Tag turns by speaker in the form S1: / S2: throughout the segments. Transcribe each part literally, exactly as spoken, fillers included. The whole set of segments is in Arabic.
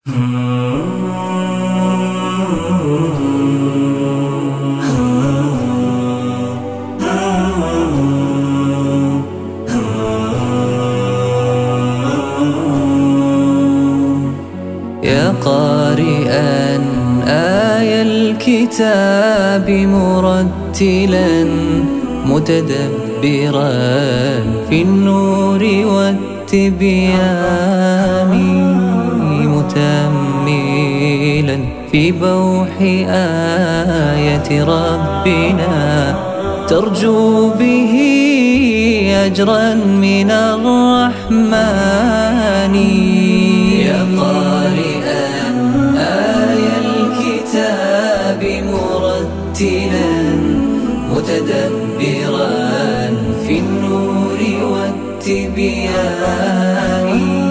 S1: يا قارئا آي الكتاب مرتلا متدبرا في النور والتبيان متأملا في بوح آية ربنا ترجو به أجرا من الرحمن. يا قارئا آي الكتاب مرتلا متدبرا في النور والتبيان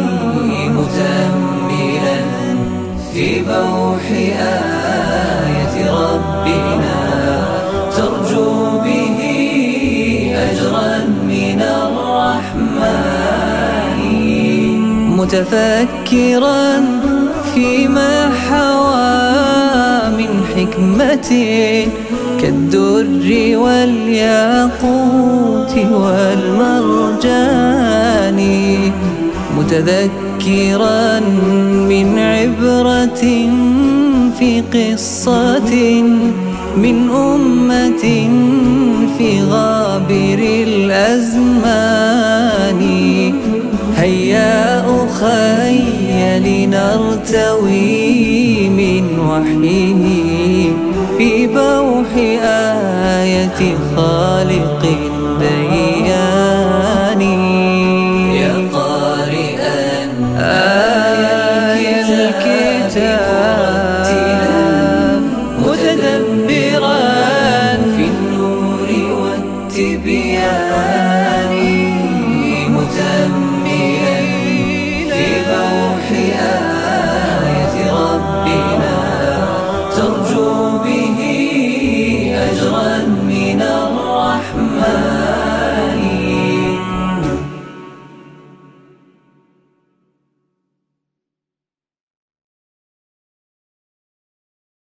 S1: متأملا في بوح آية ربنا ترجو به أجرا من الرحمن متفكرا فيما حوى من حكمة كالدر والياقوت والمرجان متذكرا من عبرة في قصة من أمة في غابر الأزمان. هيا أخي لنرتوي من وحيه في بوح آية خالق ديان. يا قارئا آي الكتاب متدبرا في النور والتبيان